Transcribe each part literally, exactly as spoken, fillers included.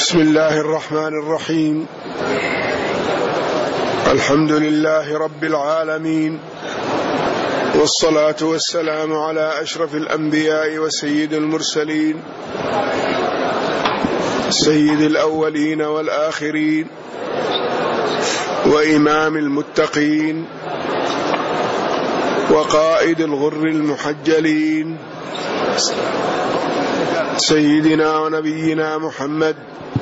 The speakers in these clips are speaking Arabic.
بسم الله الرحمن الرحيم. الحمد لله رب العالمين، والصلاة والسلام على أشرف الأنبياء وسيد المرسلين، سيد الأولين والآخرين، وإمام المتقين، وقائد الغر المحجلين، سيدنا ونبينا محمد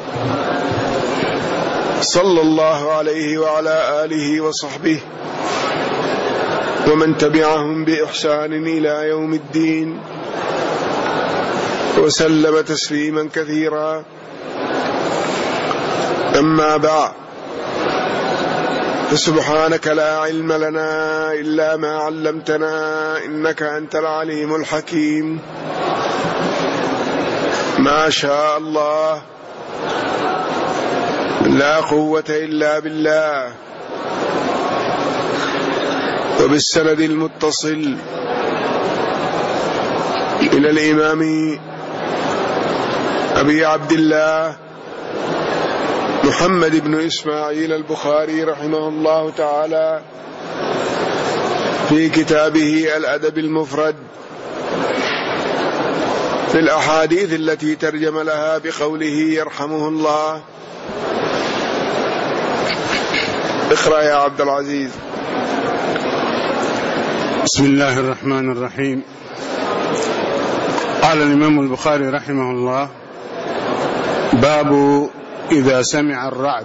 صلى الله عليه وعلى آله وصحبه ومن تبعهم بإحسان إلى يوم الدين، وسلم تسليما كثيرا. أما بعد، فسبحانك لا علم لنا إلا ما علمتنا إنك أنت العليم الحكيم. ما شاء الله، لا قوة إلا بالله. وبالسند المتصل إلى الإمام أبي عبد الله محمد بن إسماعيل البخاري رحمه الله تعالى في كتابه الأدب المفرد في الأحاديث التي ترجم لها بقوله يرحمه الله. اقرأ يا عبد العزيز. بسم الله الرحمن الرحيم. قال الإمام البخاري رحمه الله: باب إذا سمع الرعد.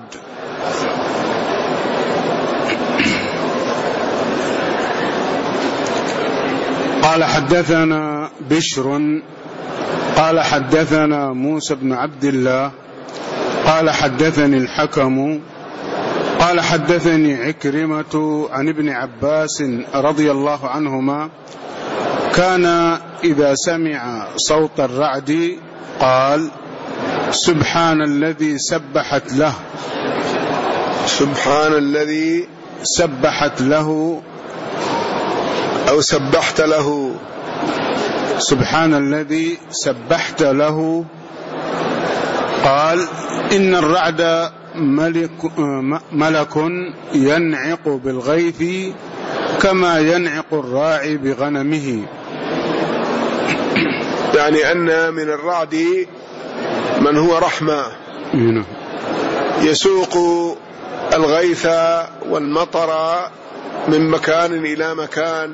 قال حدثنا بشر قال حدثنا موسى بن عبد الله قال حدثني الحكم قال حدثني عكرمة عن ابن عباس رضي الله عنهما كان إذا سمع صوت الرعد قال: سبحان الذي سبحت له سبحان الذي سبحت له أو سبحت له سبحان الذي سبحت له. قال: إن الرعد ملك, ملك ينعق بالغيث كما ينعق الراعي بغنمه. يعني أن من الرعد من هو رحمة يسوق الغيث والمطر من مكان إلى مكان،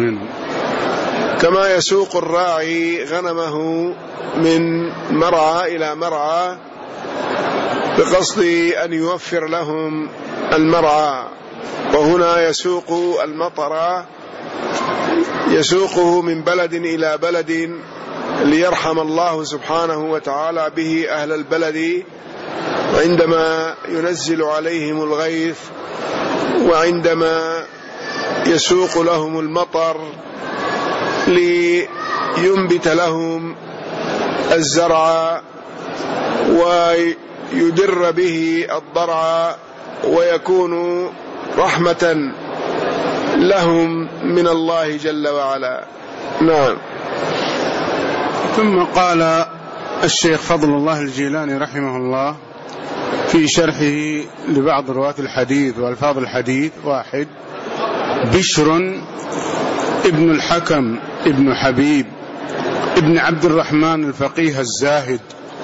كما يسوق الراعي غنمه من مرعى إلى مرعى بقصد أن يوفر لهم المرعى. وهنا يسوق المطر يسوقه من بلد إلى بلد ليرحم الله سبحانه وتعالى به أهل البلد عندما ينزل عليهم الغيث، وعندما يسوق لهم المطر لينبت لهم الزرع ويدر به الضرع ويكون رحمة لهم من الله جل وعلا. نعم. ثم قال الشيخ فضل الله الجيلاني رحمه الله في شرحه لبعض رواة الحديث وألفاظ الحديث: واحد، بشر ابن الحكم ابن حبيب ابن عبد الرحمن الفقيه الزاهد،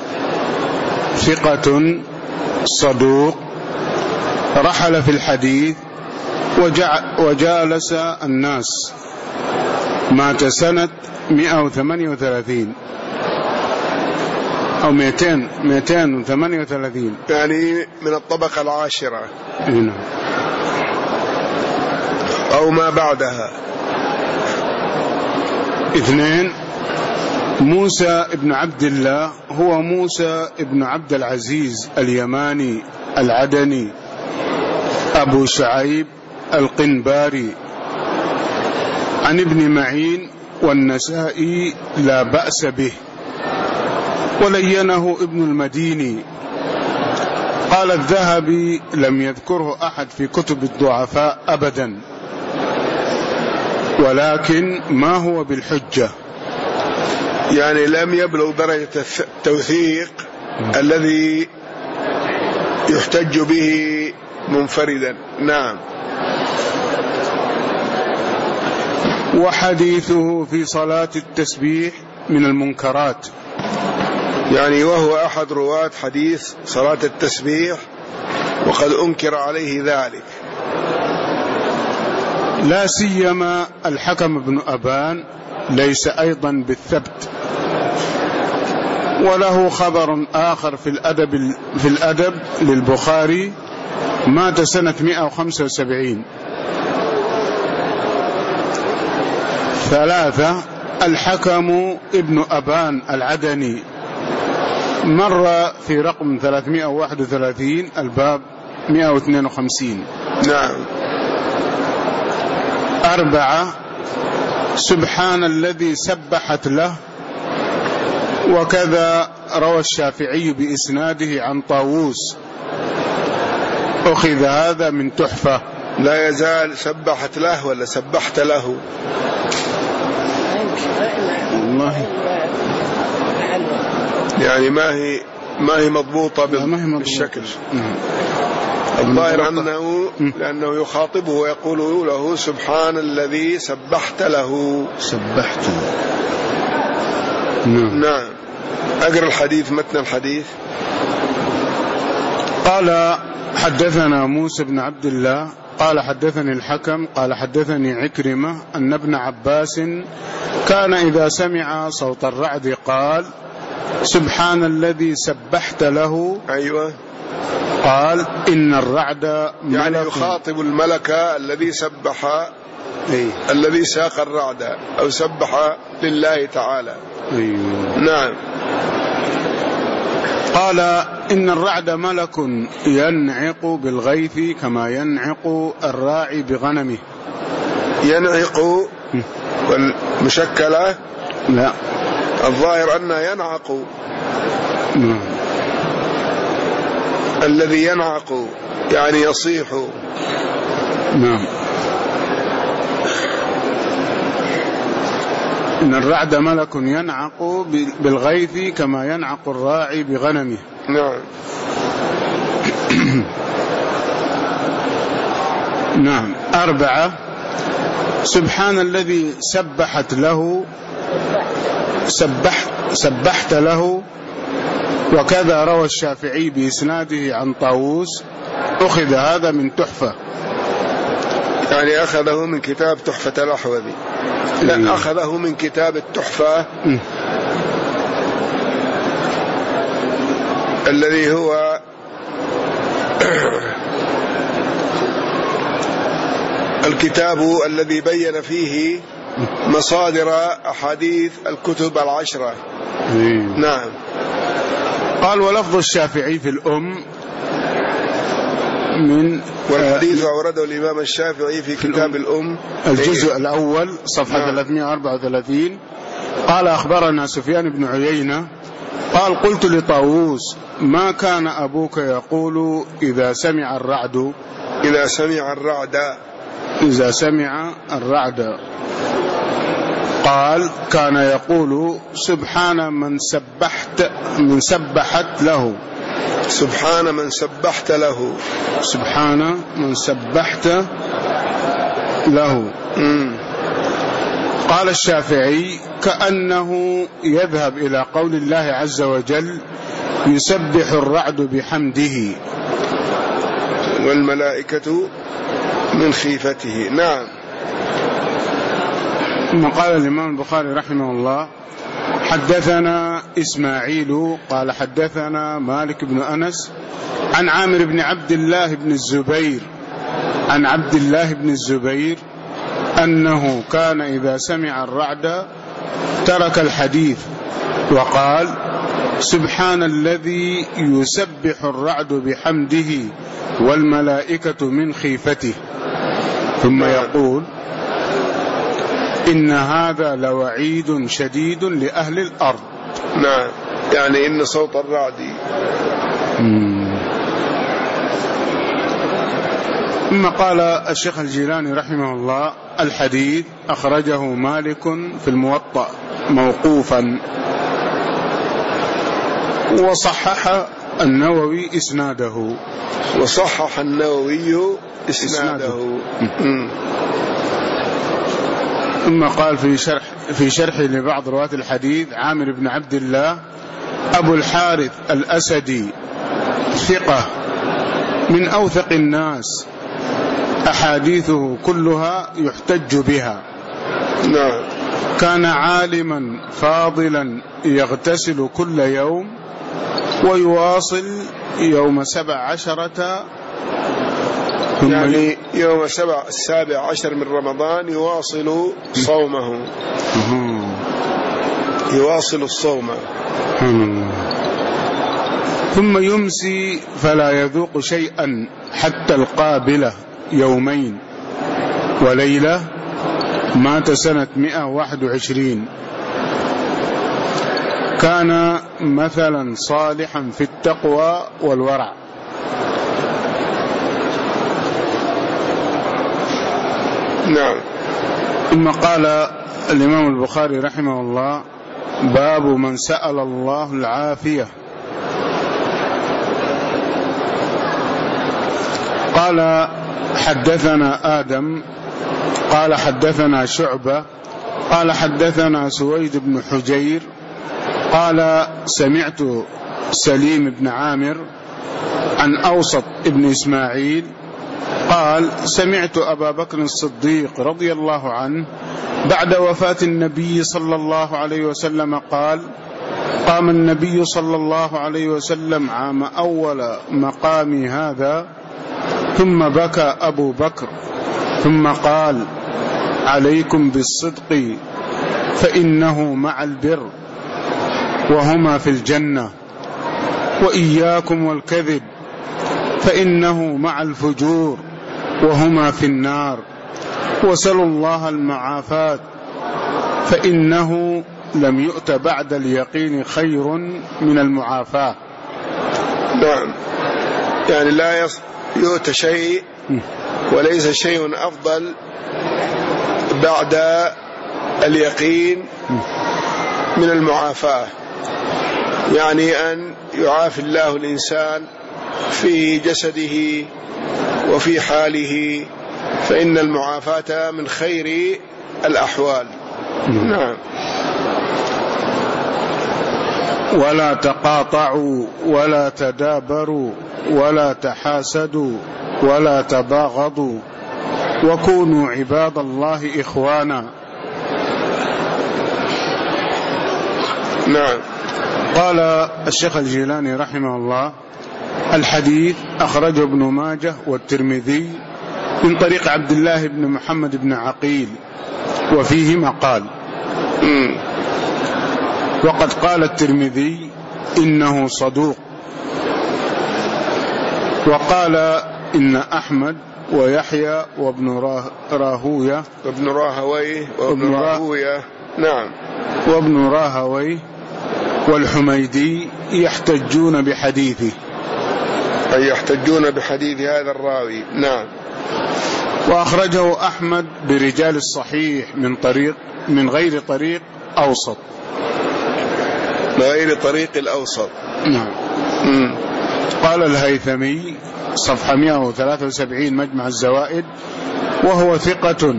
ثقة صدوق، رحل في الحديث وجالس الناس، مات سنة مئة وثمانية وثلاثين أو مئتين مئتين وثمانية وثلاثين، يعني من الطبقة العاشرة هنا أو ما بعدها. اثنين، موسى ابن عبد الله هو موسى ابن عبد العزيز اليماني العدني أبو شعيب القنباري، عن ابن معين والنسائي لا بأس به، ولينه ابن المديني. قال الذهبي: لم يذكره أحد في كتب الضعفاء أبدا، ولكن ما هو بالحجة. يعني لم يبلغ درجة التوثيق الذي يحتج به منفردا. نعم. وحديثه في صلاة التسبيح من المنكرات، يعني وهو أحد رواة حديث صلاة التسبيح وقد أنكر عليه ذلك، لا سيما الحكم بن أبان ليس أيضا بالثبت. وله خبر آخر في الأدب, في الأدب للبخاري، مات سنة مئة وخمسة وسبعين. ثلاثة، الحكم ابن أبان العدني، مر في رقم ثلاثمائة وواحد وثلاثين الباب مئة واثنين وخمسين. نعم. أربعة، سبحان الذي سبحت له، وكذا روى الشافعي بإسناده عن طاووس، أخذ هذا من تحفة. لا يزال سبحت له ولا سبحت له؟ والله يعني ما هي ما هي مضبوطة بالشكل. الظاهر أنه لأنه يخاطبه ويقول له سبحان الذي سبحت له. سبحت. نعم. نعم. أقرأ الحديث، متن الحديث. قال حدثنا موسى بن عبد الله قال حدثني الحكم قال حدثني عكرمة أن ابن عباس كان إذا سمع صوت الرعد قال سبحان الذي سبحت له. أيوة. قال إن الرعد ملك، يعني يخاطب الملك الذي سبح، أيه؟ الذي ساق الرعد أو سبح لله تعالى. أيوة. نعم. قال إن الرعد ملك ينعق بالغيث كما ينعق الراعي بغنمه. ينعق والمشكلة؟ لا، الظاهر أنه ينعق. نعم. الذي ينعق يعني يصيح. نعم. إن الرعد ملك ينعق بالغيث كما ينعق الراعي بغنمه. نعم. نعم. أربعة، سبحان الذي سبحت له، سبح سبحت له، وكذا روى الشافعي بإسناده عن طاووس، أخذ هذا من تحفة. يعني أخذه من كتاب تحفة الأحوذي. لأن أخذه من كتاب التحفة الذي هو الكتاب الذي بين فيه مصادر أحاديث الكتب العشرة. نعم. قال ولفظ الشافعي في الأم من والحديث أورده الإمام الشافعي في كتاب الأم الجزء الأول صفحة نعم. ثلاثمائة وأربعة وثلاثين. قال أخبرنا سفيان بن عيينة قال قلت لطاووس ما كان أبوك يقول إذا سمع الرعد؟ إذا سمع الرعد إذا سمع الرعد قال كان يقول سبحان من سبحت من سبحت له. سبحان من سبحت له. سبحان من سبحت له. مم. قال الشافعي كأنه يذهب إلى قول الله عز وجل يسبح الرعد بحمده والملائكة من خيفته. نعم. ثم قال الإمام البخاري رحمه الله حدثنا إسماعيل قال حدثنا مالك بن أنس عن عامر بن عبد الله بن الزبير عن عبد الله بن الزبير أنه كان إذا سمع الرعد ترك الحديث وقال سبحان الذي يسبح الرعد بحمده والملائكة من خيفته، ثم يقول إن هذا لوعيد شديد لأهل الأرض. نعم. يعني إن صوت الرعد. ثم قال الشيخ الجيلاني رحمه الله الحديث أخرجه مالك في الموطأ موقوفا وصحح النووي إسناده، وصحح النووي إسناده. ثم قال في شرح في شرح لبعض رواة الحديث: عامر بن عبد الله أبو الحارث الأسدي ثقة من أوثق الناس، أحاديثه كلها يحتج بها. نعم. كان عالما فاضلا يغتسل كل يوم ويواصل يوم سبع عشرة، يعني يوم سبع السابع عشر من رمضان يواصل صومه، يواصل الصوم، ثم يمسي فلا يذوق شيئا حتى القابلة يومين وليلة. مات سنة مئة وواحد وعشرين. كان مثلا صالحا في التقوى والورع. نعم. ثم قال الإمام البخاري رحمه الله: باب من سأل الله العافية. قال: حدثنا آدم قال حدثنا شعبة قال حدثنا سويد بن حجير قال: سمعت سليم بن عامر عن أوسط بن إسماعيل قال: سمعت أبا بكر الصديق رضي الله عنه بعد وفاة النبي صلى الله عليه وسلم قال: قام النبي صلى الله عليه وسلم عام أول مقام هذا، ثم بكى أبو بكر، ثم قال: عليكم بالصدق فإنه مع البر وهما في الجنة، وإياكم والكذب فإنه مع الفجور وهما في النار، وسلوا الله المعافاة فإنه لم يؤت بعد اليقين خير من المعافاة. نعم. يعني لا يؤت شيء وليس شيء أفضل بعد اليقين من المعافاة، يعني أن يعافي الله الإنسان في جسده وفي حاله، فإن المعافاة من خير الأحوال. نعم. ولا تقاطعوا ولا تدابروا ولا تحاسدوا ولا تباغضوا وكونوا عباد الله إخوانا. نعم. قال الشيخ الجيلاني رحمه الله: الحديث أخرجه ابن ماجه والترمذي من طريق عبد الله بن محمد بن عقيل، وفيه مقال. وقد قال الترمذي إنه صدوق، وقال إن أحمد ويحيى وابن راهوية وابن راهويه وابن راهوية نعم وابن راهويه والحميدي يحتجون بحديثه، أي يحتجون بحديث هذا الراوي. نعم. وأخرجه أحمد برجال الصحيح من طريق من غير طريق أوسط، غير طريق الأوسط. نعم. م. قال الهيثمي صفحة مئة وثلاثة وسبعين مجمع الزوائد: وهو ثقة.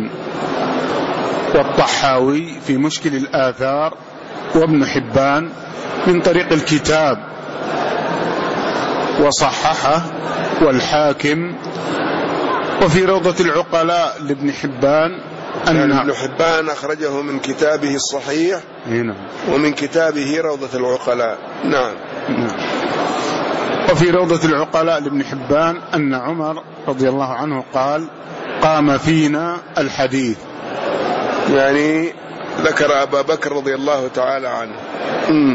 والطحاوي في مشكل الآثار، وابن حبان من طريق الكتاب وصححه، والحاكم. وفي روضة العقلاء لابن حبان أن يعني ابن حبان أخرجه من كتابه الصحيح هنا. ومن كتابه روضة العقلاء. نعم. نعم. وفي روضة العقلاء لابن حبان أن عمر رضي الله عنه قال: قام فينا الحديث، يعني ذكر أبا بكر رضي الله تعالى عنه. م.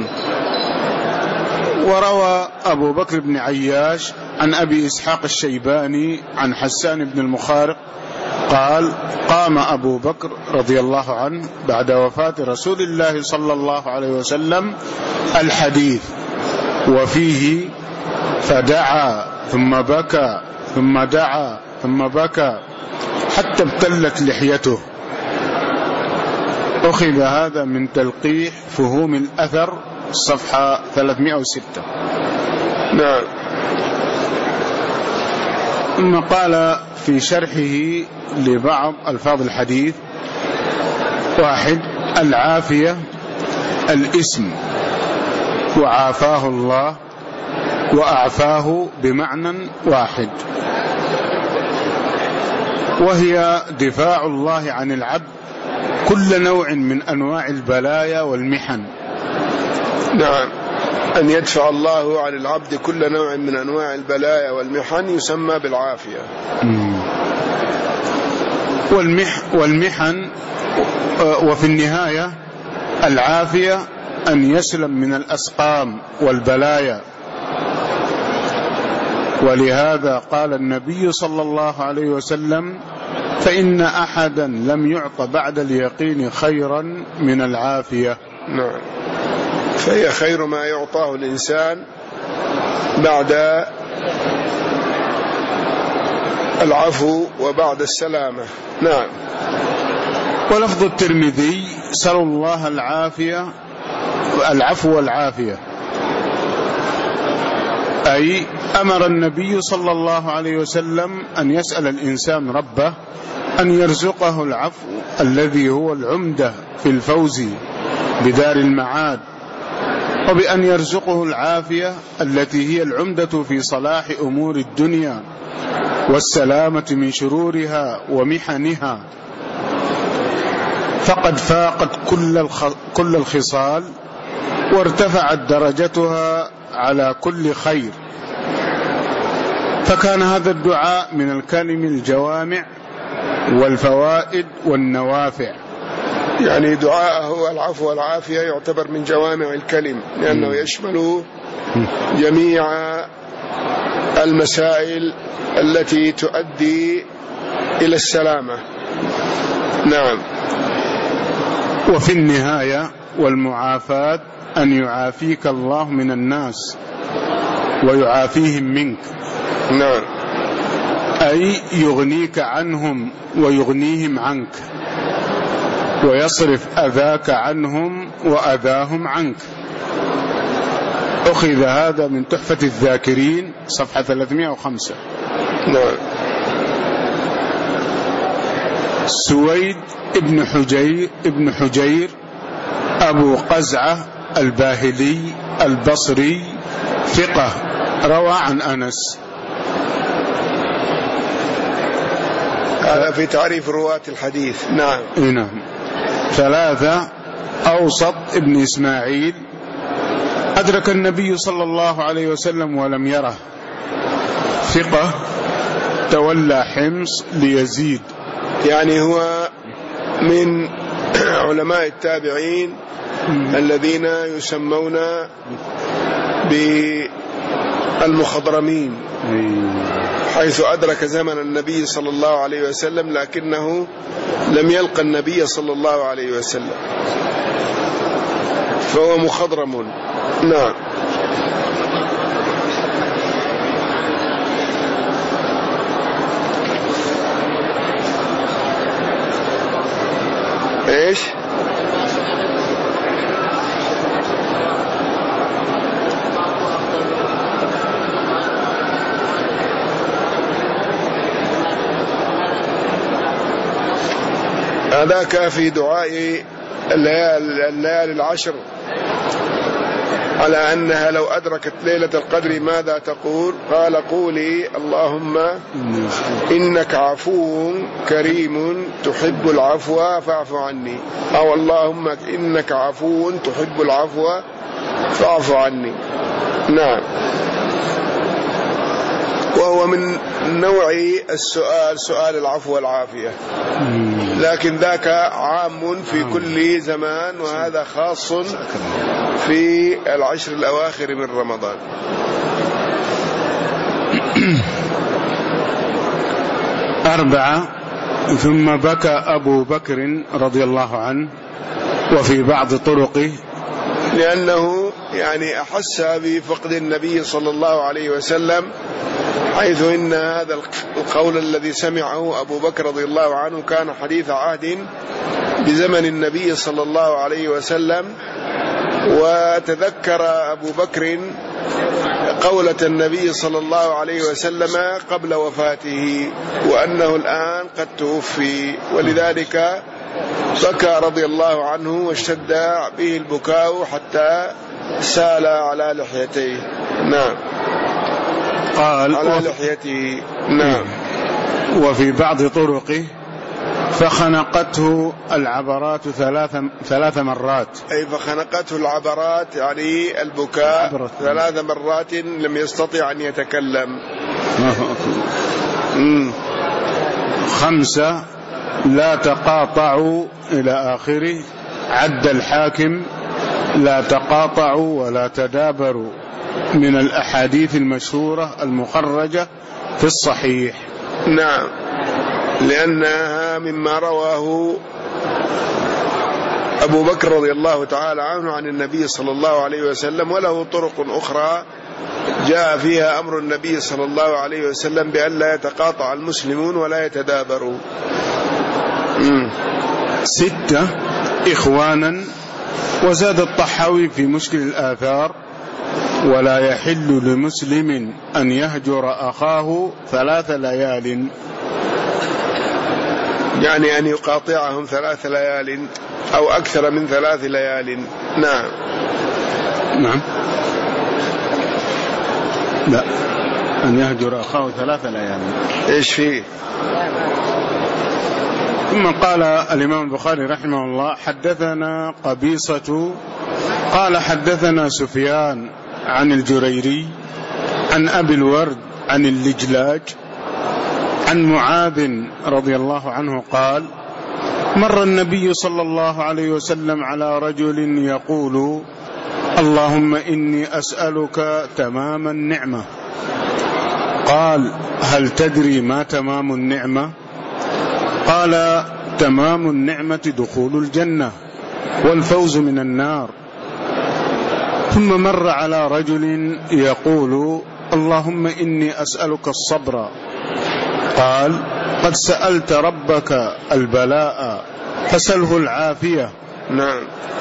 وروى أبو بكر بن عياش عن أبي إسحاق الشيباني عن حسان بن المخارق قال: قام أبو بكر رضي الله عنه بعد وفاة رسول الله صلى الله عليه وسلم الحديث، وفيه: فدعا ثم بكى ثم دعا ثم بكى حتى ابتلت لحيته. أخذ هذا من تلقيح فهوم الأثر صفحة ثلاثمائة وستة. نعم. ثم قال في شرحه لبعض ألفاظ الحديث: واحد، العافية الاسم، وعافاه الله وأعفاه بمعنى واحد، وهي دفاع الله عن العبد كل نوع من أنواع البلايا والمحن. نعم، أن يدفع الله عن العبد كل نوع من أنواع البلايا والمحن يسمى بالعافية. والمح والمحن وفي النهاية العافية أن يسلم من الأسقام والبلايا. ولهذا قال النبي صلى الله عليه وسلم: فإن أحدا لم يعط بعد اليقين خيرا من العافية. نعم، فهي خير ما يعطاه الإنسان بعد العفو وبعد السلامة. نعم. ولفظ الترمذي: سأل الله العافية العفو والعافية، أي أمر النبي صلى الله عليه وسلم أن يسأل الإنسان ربه أن يرزقه العفو الذي هو العمدة في الفوز بدار المعاد، وبأن يرزقه العافية التي هي العمدة في صلاح أمور الدنيا والسلامة من شرورها ومحنها، فقد فاقت كل كل الخصال وارتفعت درجتها على كل خير. فكان هذا الدعاء من الكلم الجوامع والفوائد والنوافع. يعني دعاءه العفو والعافية يعتبر من جوامع الكلم، لأنه يشمل جميع المسائل التي تؤدي إلى السلامة. نعم. وفي النهاية والمعافاة أن يعافيك الله من الناس ويعافيهم منك. نعم. أي يغنيك عنهم ويغنيهم عنك، ويصرف أذاك عنهم وأذاهم عنك. أخذ هذا من تحفة الذاكرين صفحة ثلاثمائة وخمسة. نعم. سويد ابن حجير ابن حجير أبو قزعة الباهلي البصري ثقة، روى عن أنس. هذا في تعريف رواة الحديث. نعم. نعم. ثلاثة، أوسط ابن إسماعيل أدرك النبي صلى الله عليه وسلم ولم يره، ثقة، تولى حمص ليزيد. يعني هو من علماء التابعين الذين يسمون بالمخضرمين، حيث أدرك زمن النبي صلى الله عليه وسلم لكنه لم يلقى النبي صلى الله عليه وسلم، فهو مخضرم. نعم. ايش؟ هذاك في دعاء الليالي العشر على أنها لو أدركت ليلة القدر ماذا تقول؟ قال: قولي اللهم إنك عفو كريم تحب العفو فاعف عني، أو اللهم إنك عفو تحب العفو فاعف عني. نعم. وهو من نوع السؤال سؤال العفو والعافية، لكن ذاك عام في كل زمان، وهذا خاص في العشر الأواخر من رمضان. أربعة، ثم بكى أبو بكر رضي الله عنه وفي بعض طرقه، لأنه يعني أحس بفقد النبي صلى الله عليه وسلم، حيث إن هذا القول الذي سمعه أبو بكر رضي الله عنه كان حديث عهد بزمن النبي صلى الله عليه وسلم، وتذكر أبو بكر قولة النبي صلى الله عليه وسلم قبل وفاته وأنه الآن قد توفي، ولذلك بكى رضي الله عنه واشتد به البكاء حتى سال على لحيته. نعم، قال على لحيته. نعم. وفي بعض طرقه فخنقته العبرات ثلاث ثلاث مرات، أي فخنقته العبرات يعني البكاء عبرت. ثلاث مرات لم يستطع أن يتكلم. خمسة لا تقاطعوا إلى آخره. عد الحاكم لا تقاطعوا ولا تدابروا من الأحاديث المشهورة المخرجة في الصحيح. نعم، لأنها مما رواه أبو بكر رضي الله تعالى عنه عن النبي صلى الله عليه وسلم، وله طرق أخرى جاء فيها أمر النبي صلى الله عليه وسلم بأن لا يتقاطع المسلمون ولا يتدابروا. مم. ستة إخوانا. وزاد الطحاوي في مشكل الآثار: ولا يحل لمسلم أن يهجر أخاه ثلاث ليال، يعني أن يقاطعهم ثلاث ليال أو أكثر من ثلاث ليال. نعم. نعم، لا، أن يهجر أخاه ثلاث ليال. إيش فيه؟ ثم قال الإمام البخاري رحمه الله: حدثنا قبيصة قال حدثنا سفيان عن الجريري عن أبي الورد عن اللجلاج عن معاذ رضي الله عنه قال: مر النبي صلى الله عليه وسلم على رجل يقول: اللهم إني أسألك تمام النعمة. قال: هل تدري ما تمام النعمة؟ قال: تمام النعمة دخول الجنة والفوز من النار. ثم مر على رجل يقول: اللهم إني أسألك الصبر. قال: قد سألت ربك البلاء فسله العافية. نعم.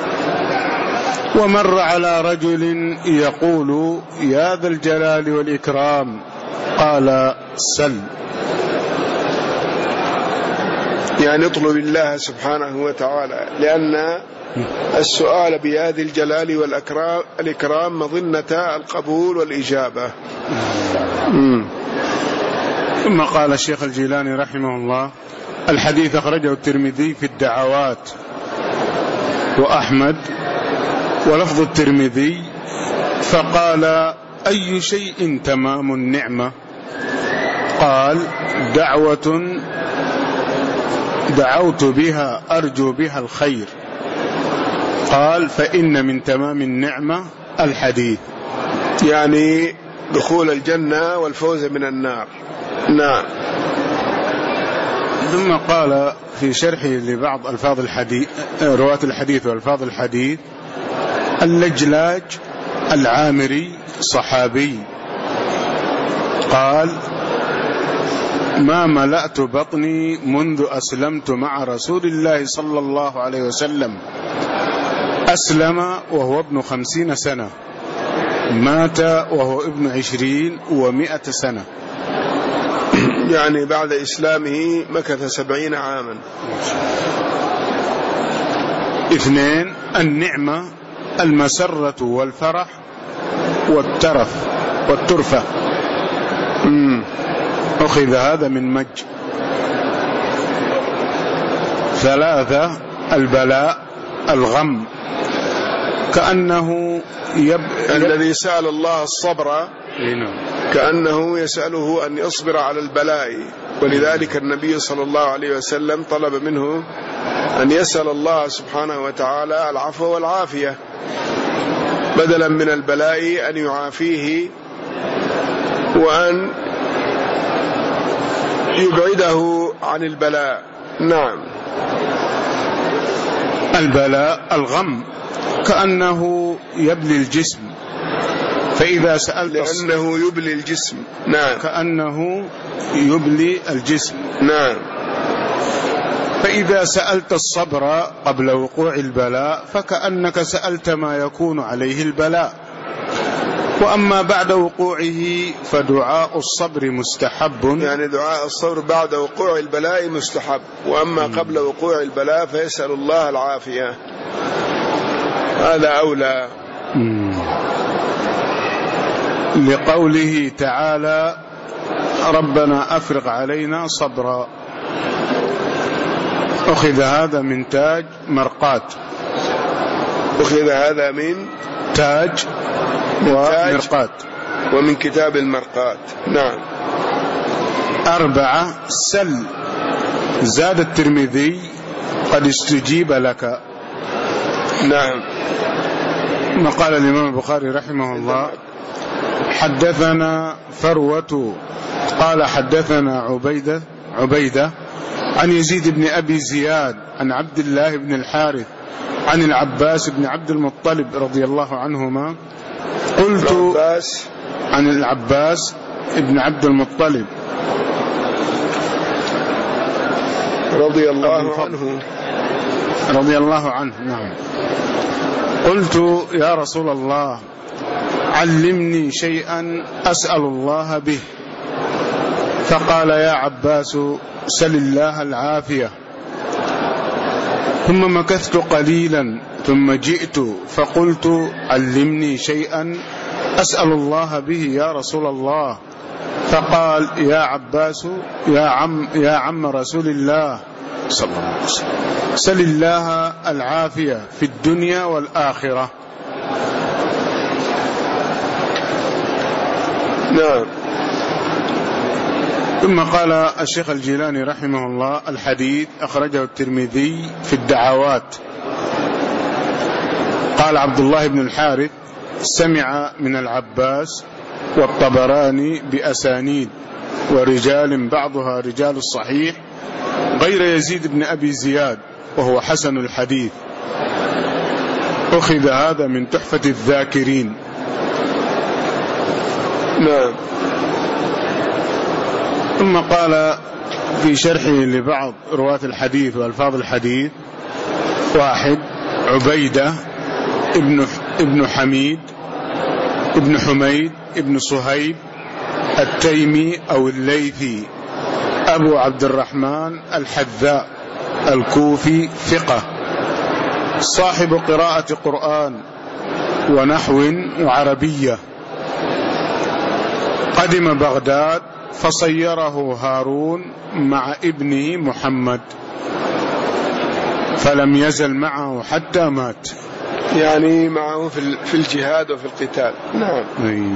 ومر على رجل يقول: يا ذا الجلال والإكرام. قال: سل. يعني اطلب الله سبحانه وتعالى، لأن السؤال بهذه الجلال والإكرام مظنة القبول والإجابة. مم. ثم قال الشيخ الجيلاني رحمه الله: الحديث أخرجه الترمذي في الدعوات وأحمد ولفظ الترمذي. فقال: أي شيء تمام النعمة؟ قال: دعوة دعوت بها أرجو بها الخير. قال: فإن من تمام النعمة الحديث، يعني دخول الجنة والفوز من النار. نعم. ثم قال في شرحه لبعض ألفاظ الحديث، رواة الحديث وألفاظ الحديث: اللجلاج العامري صحابي قال: ما ملأت بطني منذ أسلمت مع رسول الله صلى الله عليه وسلم. أسلم وهو ابن خمسين سنة، مات وهو ابن عشرين ومائة سنة، يعني بعد إسلامه مكث سبعين عاما. اثنين: النعمة المسرة والفرح والترف والترفة. مم. أخذ هذا من مج. ثلاثة: البلاء الغم، كأنه يب... الذي سأل الله الصبر كأنه يسأله أن يصبر على البلاء، ولذلك النبي صلى الله عليه وسلم طلب منه أن يسأل الله سبحانه وتعالى العفو والعافية، بدلا من البلاء أن يعافيه وأن يبعده عن البلاء. نعم. البلاء الغم كأنه يبلي الجسم، فإذا سألت لأنه يبلي الجسم. نعم. كأنه يبلي الجسم. نعم. فإذا سألت الصبر قبل وقوع البلاء فكأنك سألت ما يكون عليه البلاء، وأما بعد وقوعه فدعاء الصبر مستحب. يعني دعاء الصبر بعد وقوع البلاء مستحب، وأما قبل وقوع البلاء فيسأل الله العافية، هذا أولى. لقوله تعالى ربنا أفرغ علينا صبرا، أخذ هذا من تاج مرقات، أخذ هذا من تاج ومرقات ومن كتاب المرقات. نعم. أربعة سل، زاد الترمذي قد استجيب لك. نعم. ما قال الإمام البخاري رحمه الله حدثنا فروة قال حدثنا عبيدة عبيدة عن يزيد بن أبي زياد عن عبد الله بن الحارث عن العباس بن عبد المطلب رضي الله عنهما قلت العباس عن العباس بن عبد المطلب رضي الله عنه رضي الله عنه نعم. قلت يا رسول الله علمني شيئا أسأل الله به، فقال يا عباس سل الله العافية. ثم مكثت قليلا ثم جئت فقلت علمني شيئا أسأل الله به يا رسول الله، فقال يا عباس يا عم يا عم رسول الله صلى الله عليه وسلم سل الله العافية في الدنيا والآخرة. نعم. ثم قال الشيخ الجيلاني رحمه الله الحديث أخرجه الترمذي في الدعوات. قال عبد الله بن الحارث سمع من العباس والطبراني بأسانيد ورجال بعضها رجال الصحيح غير يزيد بن أبي زياد وهو حسن الحديث. أخذ هذا من تحفة الذاكرين. نعم. ثم قال في شرحه لبعض رواة الحديث وألفاظ الحديث واحد عبيدة ابن ابن حميد ابن حميد ابن صهيب التيمي أو الليثي أبو عبد الرحمن الحذاء الكوفي ثقة صاحب قراءة قرآن ونحو وعربية، قدم بغداد فصيره هارون مع ابنه محمد فلم يزل معه حتى مات، يعني معه في الجهاد وفي القتال. نعم.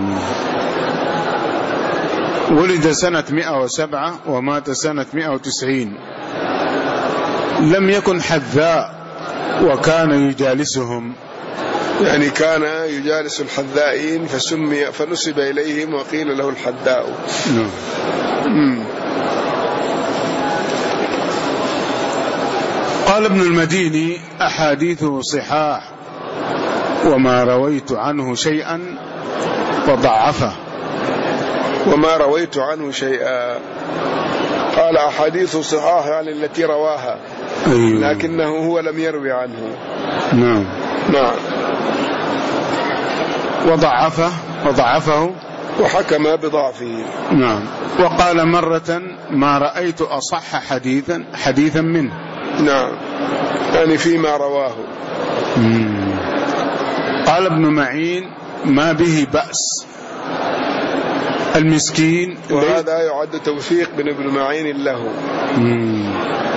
ولد سنة مئة وسبعة ومات سنة مئة وتسعين. لم يكن حذاء وكان يجالسهم، يعني كان يجالس الحذائين فسمي فنسب إليهم وقيل له الحذاء. نعم. قال ابن المديني أحاديثه صحاح وما رويت عنه شيئا وضعفه. وما رويت عنه شيئا قال أحاديث صحاح يعني التي رواها، أيوه. لكنه هو لم يروي عنه. نعم. نعم. وضعفه وضعفه وحكم بضعفه. نعم. وقال مرة ما رأيت أصح حديثا حديثا منه. نعم، يعني فيما رواه. مم. قال ابن معين ما به بأس المسكين، وهذا يعد توثيق من ابن معين له. مم.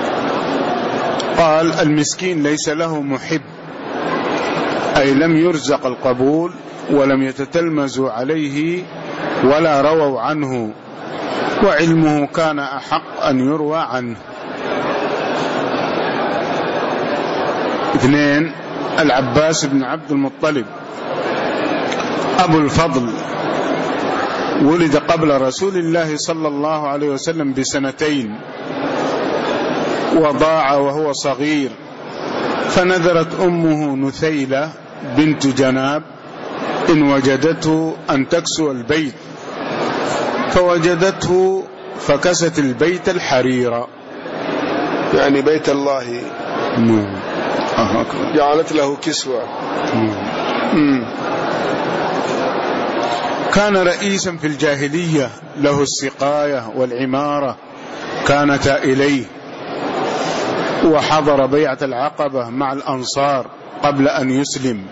قال المسكين ليس له محب، أي لم يرزق القبول ولم يتتلمذوا عليه ولا رووا عنه، وعلمه كان أحق أن يروى عنه. اثنين العباس بن عبد المطلب أبو الفضل، ولد قبل رسول الله صلى الله عليه وسلم بسنتين، وضاع وهو صغير، فنذرت أمه نثيلة بنت جناب إن وجدته أن تكسو البيت، فوجدته فكست البيت الحرير، يعني بيت الله نعم. الله أكبر. جعلت له كسوة. نعم. كان رئيسا في الجاهلية، له السقاية والعمارة كانتا إليه، وحضر بيعة العقبة مع الأنصار قبل أن يسلم.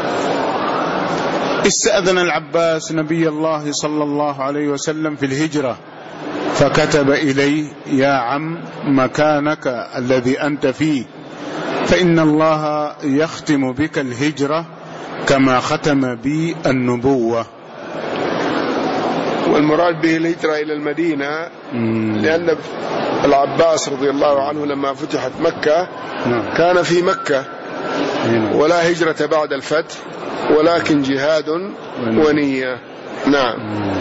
استأذن العباس نبي الله صلى الله عليه وسلم في الهجرة، فكتب إليه: يا عم، مكانك الذي أنت فيه، فإن الله يختم بك الهجرة كما ختم بي النبوة. والمراد به الهجرة إلى المدينة، لأن العباس رضي الله عنه لما فتحت مكة كان في مكة، ولا هجرة بعد الفتح، ولكن جهاد ونية. نعم.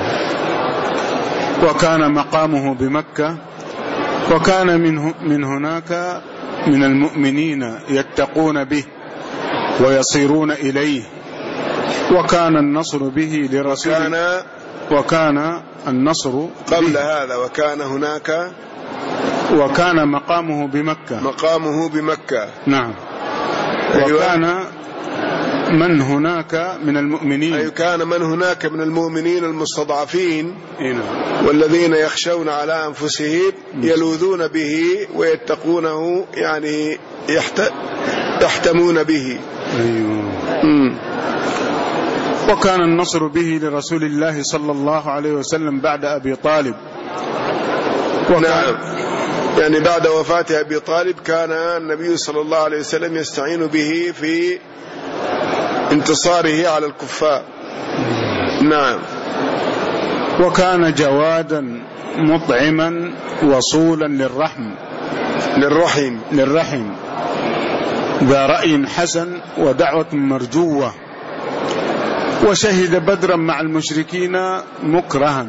وكان مقامه بمكة، وكان منه من هناك من المؤمنين يتقون به ويصيرون إليه، وكان النصر به لرسول وكان, وكان النصر قبل به هذا وكان هناك وكان مقامه بمكة مقامه بمكة. نعم. أيوة. وكان من هناك من المؤمنين، أي كان من هناك من المؤمنين المستضعفين إيه. والذين يخشون على أنفسهم يلوذون به ويتقونه، يعني يحت... يحتمون به. أيوة. وكان النصر به لرسول الله صلى الله عليه وسلم بعد أبي طالب. نعم، يعني بعد وفاة أبي طالب كان النبي صلى الله عليه وسلم يستعين به في انتصاره على الكفار. نعم. وكان جوادا مطعما وصولا للرحم للرحم للرحم ذا رأي حسن ودعوة مرجوة. وشهد بدرا مع المشركين مكرها،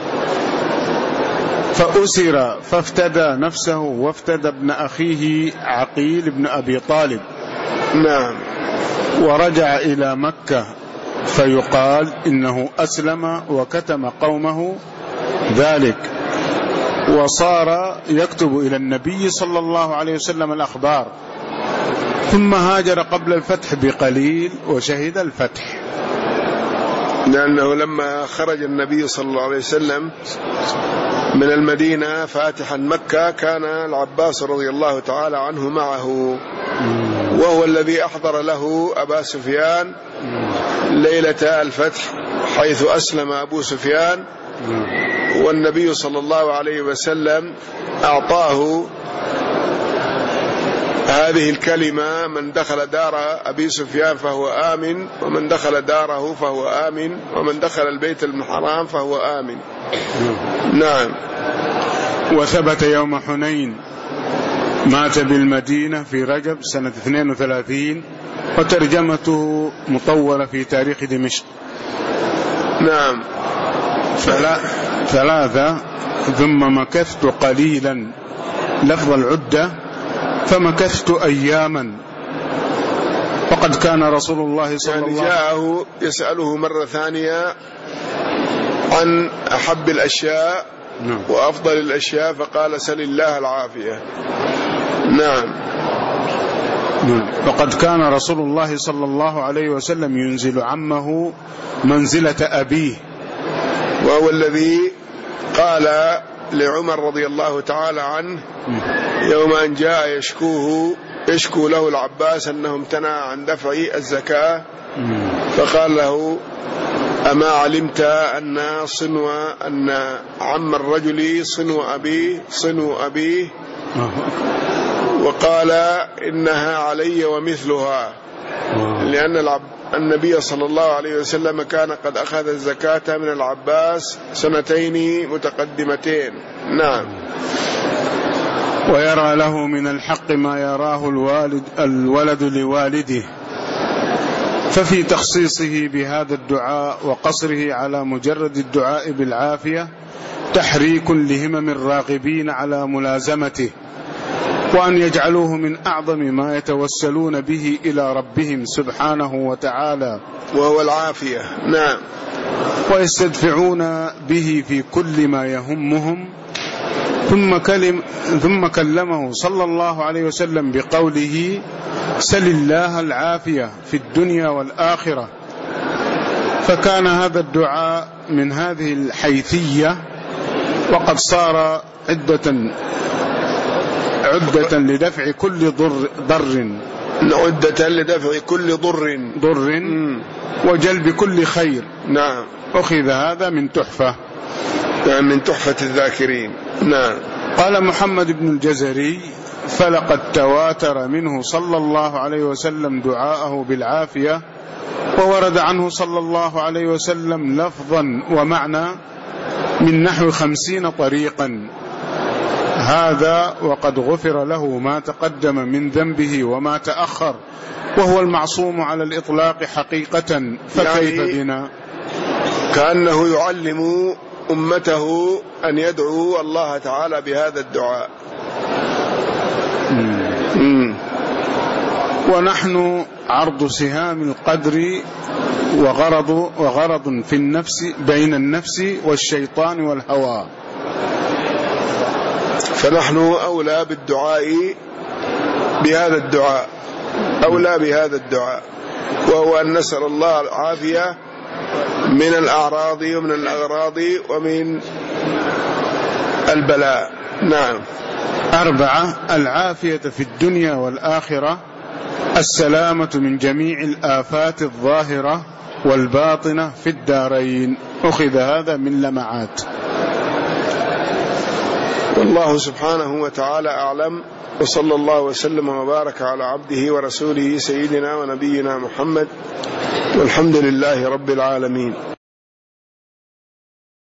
فأسر فافتدى نفسه وافتدى ابن أخيه عقيل بن أبي طالب. نعم. ورجع إلى مكة، فيقال إنه أسلم وكتم قومه ذلك، وصار يكتب إلى النبي صلى الله عليه وسلم الأخبار، ثم هاجر قبل الفتح بقليل وشهد الفتح. لأنه لما خرج النبي صلى الله عليه وسلم من المدينة فاتحا مكة كان العباس رضي الله تعالى عنه معه، وهو الذي أحضر له أبا سفيان ليلة الفتح، حيث أسلم أبو سفيان، والنبي صلى الله عليه وسلم أعطاه هذه الكلمة: من دخل دار أبي سفيان فهو آمن، ومن دخل داره فهو آمن، ومن دخل البيت الحرام فهو آمن. نعم. وثبت يوم حنين، مات بالمدينة في رجب سنة اثنين وثلاثين، وترجمته مطولة في تاريخ دمشق. نعم. ثلاثة. ثم مكثت قليلا، لفظ العدة، فمكثت أياما. وقد كان رسول الله صلى الله عليه وسلم يعني جاءه يسأله مرة ثانية عن أحب الأشياء نعم. وأفضل الأشياء، فقال: سل الله العافية. نعم. نعم. وقد كان رسول الله صلى الله عليه وسلم ينزل عمه منزلة أبيه، وهو الذي قال لعمر رضي الله تعالى عنه يوم أن جاء يشكوه يشكو له العباس أنه امتنع عن دفع الزكاة، فقال له: أما علمت أن صنو أن عم الرجل صنو أبيه صنو أبيه وقال: إنها علي ومثلها، لأن النبي صلى الله عليه وسلم كان قد أخذ الزكاة من العباس سنتين متقدمتين. نعم. ويرى له من الحق ما يراه الوالد الولد لوالده، ففي تخصيصه بهذا الدعاء وقصره على مجرد الدعاء بالعافية تحريك لهمم الراغبين على ملازمته، وأن يجعلوه من أعظم ما يتوسلون به إلى ربهم سبحانه وتعالى، وهو العافية. نعم. ويستدفعون به في كل ما يهمهم ثم, كلم ثم كلمه صلى الله عليه وسلم بقوله سل الله العافية في الدنيا والآخرة. فكان هذا الدعاء من هذه الحيثية، وقد صار عدة عدة لدفع كل ضر ضر عدة لدفع كل ضر ضر وجلب كل خير. نعم. أخذ هذا من تحفة، يعني من تحفة الذاكرين. نعم. قال محمد بن الجزري فلقد تواتر منه صلى الله عليه وسلم دعاءه بالعافية، وورد عنه صلى الله عليه وسلم لفظا ومعنى من نحو خمسين طريقا، هذا وقد غفر له ما تقدم من ذنبه وما تأخر، وهو المعصوم على الإطلاق حقيقة، فكيف يعني بنا؟ كأنه يعلم أمته أن يدعو الله تعالى بهذا الدعاء. مم. ونحن عرض سهام القدر وغرض, وغرض في النفس بين النفس والشيطان والهوى، فنحن أولى بالدعاء بهذا الدعاء، أولى بهذا الدعاء، وهو أن نسأل الله العافية من الأعراض ومن الأغراض ومن البلاء. نعم. أربعة: العافية في الدنيا والآخرة، السلامة من جميع الآفات الظاهرة والباطنة في الدارين. أخذ هذا من لمعات. والله سبحانه وتعالى أعلم، وصلى الله وسلم وبارك على عبده ورسوله سيدنا ونبينا محمد، والحمد لله رب العالمين.